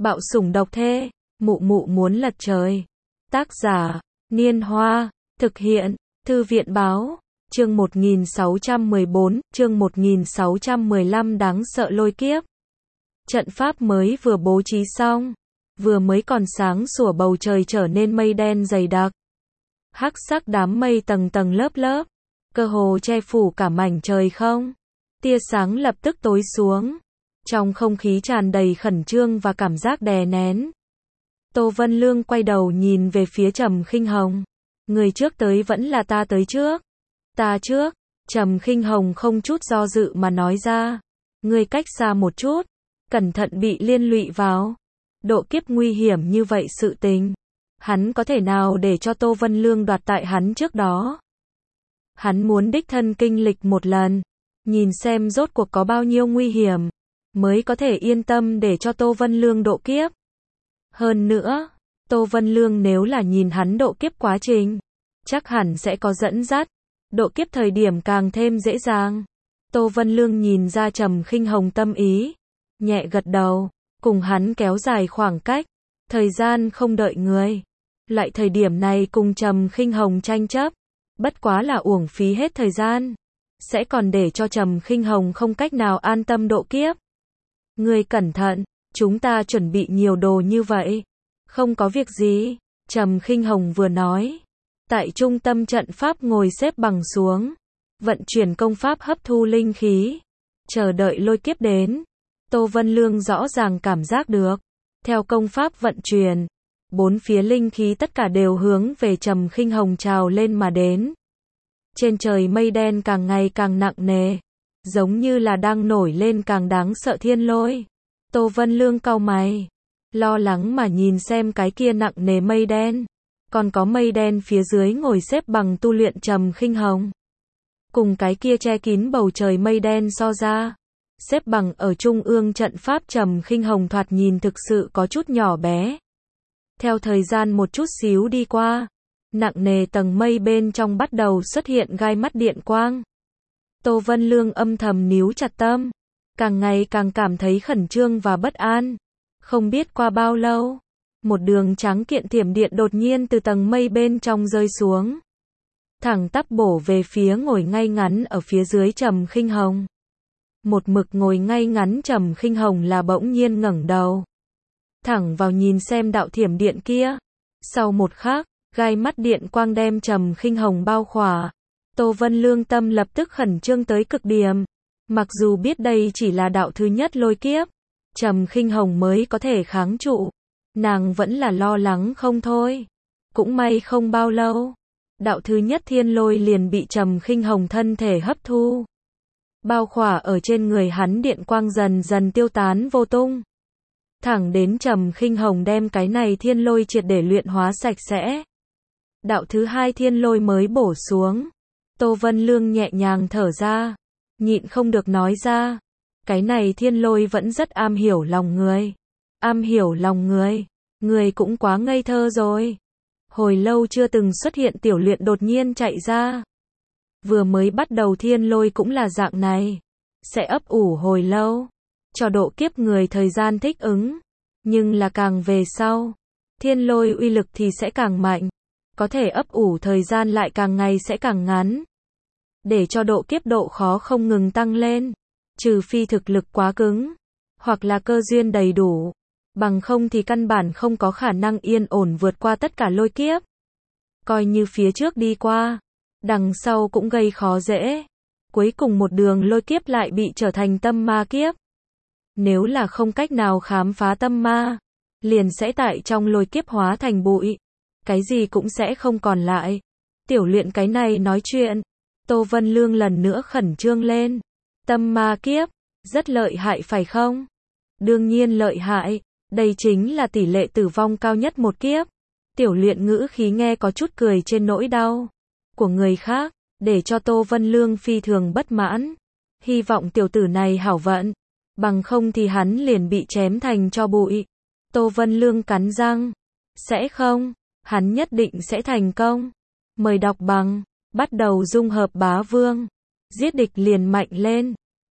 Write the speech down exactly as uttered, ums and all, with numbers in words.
Bạo sủng độc thê, mụ mụ muốn lật trời. Tác giả, Niên Hoa, thực hiện, Thư viện báo, chương một nghìn sáu trăm mười bốn, chương một nghìn sáu trăm mười lăm đáng sợ lôi kiếp. Trận pháp mới vừa bố trí xong, vừa mới còn sáng sủa bầu trời trở nên mây đen dày đặc. Hắc sắc đám mây tầng tầng lớp lớp, cơ hồ che phủ cả mảnh trời không. Tia sáng lập tức tối xuống. Trong không khí tràn đầy khẩn trương và cảm giác đè nén. Tô Vân Lương quay đầu nhìn về phía Trầm Khinh Hồng. Người trước tới vẫn là ta tới trước. Ta trước. Trầm Khinh Hồng không chút do dự mà nói ra. Ngươi cách xa một chút. Cẩn thận bị liên lụy vào. Độ kiếp nguy hiểm như vậy sự tình. Hắn có thể nào để cho Tô Vân Lương đoạt tại hắn trước đó. Hắn muốn đích thân kinh lịch một lần. Nhìn xem rốt cuộc có bao nhiêu nguy hiểm. Mới có thể yên tâm để cho Tô Vân Lương độ kiếp. Hơn nữa, Tô Vân Lương nếu là nhìn hắn độ kiếp quá trình, chắc hẳn sẽ có dẫn dắt, độ kiếp thời điểm càng thêm dễ dàng. Tô Vân Lương nhìn ra Trầm Khinh Hồng tâm ý, nhẹ gật đầu, cùng hắn kéo dài khoảng cách, thời gian không đợi người. Loại thời điểm này cùng Trầm Khinh Hồng tranh chấp, bất quá là uổng phí hết thời gian, sẽ còn để cho Trầm Khinh Hồng không cách nào an tâm độ kiếp. Ngươi cẩn thận, chúng ta chuẩn bị nhiều đồ như vậy. Không có việc gì, Trầm Khinh Hồng vừa nói. Tại trung tâm trận pháp ngồi xếp bằng xuống, vận chuyển công pháp hấp thu linh khí, chờ đợi lôi kiếp đến. Tô Vân Lương rõ ràng cảm giác được, theo công pháp vận chuyển, bốn phía linh khí tất cả đều hướng về Trầm Khinh Hồng trào lên mà đến. Trên trời mây đen càng ngày càng nặng nề, giống như là đang nổi lên càng đáng sợ thiên lôi. Tô Vân Lương cau mày, lo lắng mà nhìn xem cái kia nặng nề mây đen, còn có mây đen phía dưới ngồi xếp bằng tu luyện Trầm Khinh Hồng. Cùng cái kia che kín bầu trời mây đen so ra, xếp bằng ở trung ương trận pháp Trầm Khinh Hồng thoạt nhìn thực sự có chút nhỏ bé. Theo thời gian một chút xíu đi qua, nặng nề tầng mây bên trong bắt đầu xuất hiện gai mắt điện quang. Tô Vân Lương âm thầm níu chặt tâm, càng ngày càng cảm thấy khẩn trương và bất an. Không biết qua bao lâu, một đường trắng kiện thiểm điện đột nhiên từ tầng mây bên trong rơi xuống, thẳng tắp bổ về phía ngồi ngay ngắn ở phía dưới Trầm Khinh Hồng. Một mực ngồi ngay ngắn Trầm Khinh Hồng là bỗng nhiên ngẩng đầu, thẳng vào nhìn xem đạo thiểm điện kia. Sau một khắc, gai mắt điện quang đem Trầm Khinh Hồng bao khỏa. Tô Vân Lương tâm lập tức khẩn trương tới cực điểm. Mặc dù biết đây chỉ là đạo thứ nhất lôi kiếp, Trầm Khinh Hồng mới có thể kháng trụ, nàng vẫn là lo lắng không thôi. Cũng may không bao lâu, đạo thứ nhất thiên lôi liền bị Trầm Khinh Hồng thân thể hấp thu. Bao khỏa ở trên người hắn điện quang dần dần tiêu tán vô tung. Thẳng đến Trầm Khinh Hồng đem cái này thiên lôi triệt để luyện hóa sạch sẽ. Đạo thứ hai thiên lôi mới bổ xuống. Tô Vân Lương nhẹ nhàng thở ra, nhịn không được nói ra, cái này thiên lôi vẫn rất am hiểu lòng người. Am hiểu lòng người, người cũng quá ngây thơ rồi. Hồi lâu chưa từng xuất hiện tiểu luyện đột nhiên chạy ra. Vừa mới bắt đầu thiên lôi cũng là dạng này, sẽ ấp ủ hồi lâu, cho độ kiếp người thời gian thích ứng. Nhưng là càng về sau, thiên lôi uy lực thì sẽ càng mạnh, có thể ấp ủ thời gian lại càng ngày sẽ càng ngắn. Để cho độ kiếp độ khó không ngừng tăng lên, trừ phi thực lực quá cứng, hoặc là cơ duyên đầy đủ, bằng không thì căn bản không có khả năng yên ổn vượt qua tất cả lôi kiếp. Coi như phía trước đi qua, đằng sau cũng gây khó dễ. Cuối cùng một đường lôi kiếp lại bị trở thành tâm ma kiếp. Nếu là không cách nào khám phá tâm ma, liền sẽ tại trong lôi kiếp hóa thành bụi, cái gì cũng sẽ không còn lại. Tiểu luyện cái này nói chuyện, Tô Vân Lương lần nữa khẩn trương lên. Tâm ma kiếp, rất lợi hại phải không? Đương nhiên lợi hại, đây chính là tỷ lệ tử vong cao nhất một kiếp. Tiểu luyện ngữ khí nghe có chút cười trên nỗi đau của người khác, để cho Tô Vân Lương phi thường bất mãn. Hy vọng tiểu tử này hảo vận, bằng không thì hắn liền bị chém thành tro bụi. Tô Vân Lương cắn răng, sẽ không, hắn nhất định sẽ thành công. Mời đọc bằng, bắt đầu dung hợp bá vương, giết địch liền mạnh lên.